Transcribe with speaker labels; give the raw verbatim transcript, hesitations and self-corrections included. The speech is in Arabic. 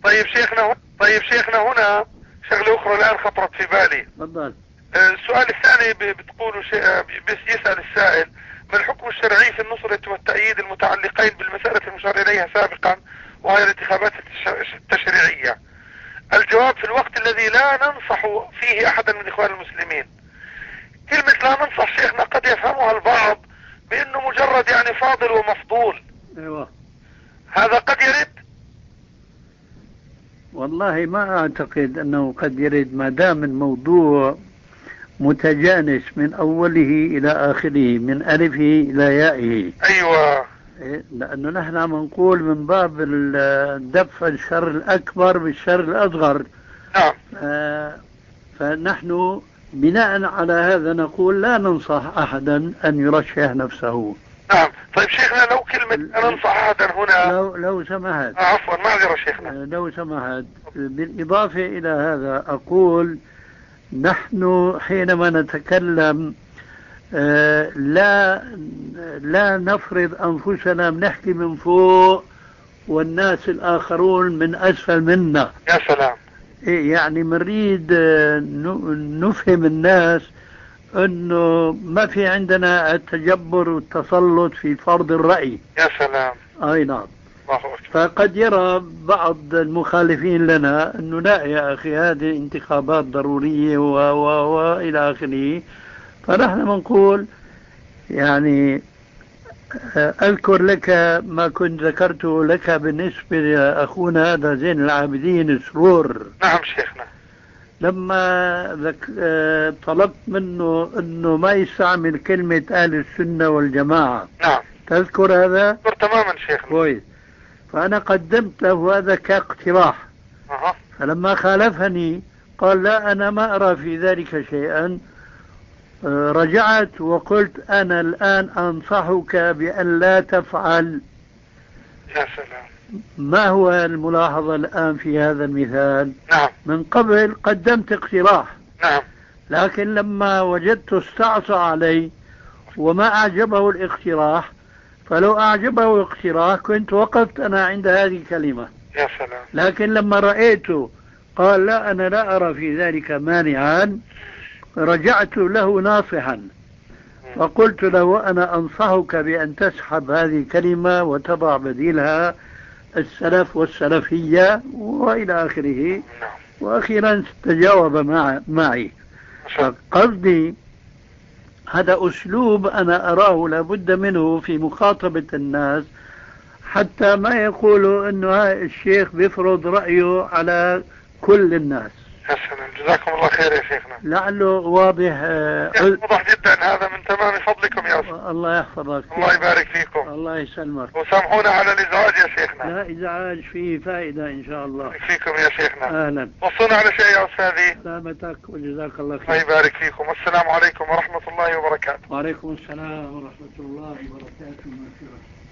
Speaker 1: طيب شيخنا طيب شيخنا هنا شغلة أخرى الآن خطرت في بالي.
Speaker 2: تفضل.
Speaker 1: السؤال الثاني بتقولوا بس يسأل السائل: ما الحكم الشرعي في النصرة والتأييد المتعلقين بالمسألة المشار إليها سابقا وهي الانتخابات التشريعية؟ الجواب: في الوقت الذي لا ننصح فيه أحدا من إخوان المسلمين. كلمة لا ننصح شيخنا قد يفهمها البعض بأنه مجرد يعني فاضل ومفضول.
Speaker 2: ايوه
Speaker 1: هذا قد يرد؟
Speaker 2: والله ما أعتقد أنه قد يرد، ما دام الموضوع متجانس من أوله إلى آخره، من ألفه إلى يائه.
Speaker 1: أيوة.
Speaker 2: لأنه نحن عم نقول من باب دفع الشر الأكبر بالشر الأصغر.
Speaker 1: نعم.
Speaker 2: آه فنحن بناء على هذا نقول لا ننصح أحدا أن يرشح نفسه.
Speaker 1: نعم. طيب شيخنا لو كلمة أنا ننصح أحدا هنا
Speaker 2: لو, لو سمحت.
Speaker 1: آه عفوا معذرة شيخنا.
Speaker 2: آه لو سمحت بالإضافة إلى هذا أقول نحن حينما نتكلم آه لا لا نفرض أنفسنا بنحكي من فوق والناس الآخرون من أسفل منا.
Speaker 1: يا سلام.
Speaker 2: يعني نريد نفهم الناس أنه ما في عندنا التجبر والتسلط في فرض الرأي.
Speaker 1: يا سلام.
Speaker 2: أي نعم.
Speaker 1: الله أكبر.
Speaker 2: فقد يرى بعض المخالفين لنا أنه لا يا أخي هذه انتخابات ضرورية و و وإلى آخره. فنحن نقول يعني أذكر لك ما كنت ذكرته لك بالنسبة لأخونا هذا زين العابدين سرور.
Speaker 1: نعم شيخنا.
Speaker 2: لما ذك... طلبت منه أنه ما يستعمل كلمة أهل السنة والجماعة.
Speaker 1: نعم.
Speaker 2: تذكر هذا؟
Speaker 1: أذكر تماما شيخنا.
Speaker 2: كويس. فأنا قدمت له هذا كاقتراح.
Speaker 1: أه.
Speaker 2: فلما خالفني قال لا أنا ما أرى في ذلك شيئا. رجعت وقلت أنا الآن أنصحك بأن لا تفعل.
Speaker 1: يا سلام.
Speaker 2: ما هو الملاحظة الآن في هذا المثال؟
Speaker 1: نعم.
Speaker 2: من قبل قدمت اقتراح.
Speaker 1: نعم.
Speaker 2: لكن لما وجدت استعصى علي وما أعجبه الاقتراح، فلو أعجبه الاقتراح كنت وقفت أنا عند هذه الكلمة.
Speaker 1: يا سلام.
Speaker 2: لكن لما رأيته قال لا أنا لا أرى في ذلك مانعا، رجعت له ناصحا وقلت له أنا أنصحك بأن تسحب هذه الكلمة وتضع بديلها السلف والسلفية وإلى آخره. وأخيرا تجاوب مع معي. فقصدي هذا أسلوب أنا أراه لابد منه في مخاطبة الناس، حتى ما يقولوا أنه الشيخ بيفرض رأيه على كل الناس.
Speaker 1: يا سلام. جزاكم الله خير يا شيخنا.
Speaker 2: لعله واضح.
Speaker 1: واضح جدا. هذا من تمام فضلكم يا أستاذ.
Speaker 2: الله يحفظك.
Speaker 1: الله يبارك فيكم.
Speaker 2: الله يسلمك.
Speaker 1: وسامحونا على الإزعاج يا شيخنا.
Speaker 2: لا إزعاج، فيه فائدة إن شاء الله.
Speaker 1: يبارك فيكم يا شيخنا.
Speaker 2: أهلا.
Speaker 1: وصونا على شيء يا أستاذي.
Speaker 2: سلامتك وجزاك الله خير.
Speaker 1: الله يبارك فيكم. والسلام عليكم ورحمة الله وبركاته.
Speaker 2: وعليكم السلام ورحمة الله وبركاته.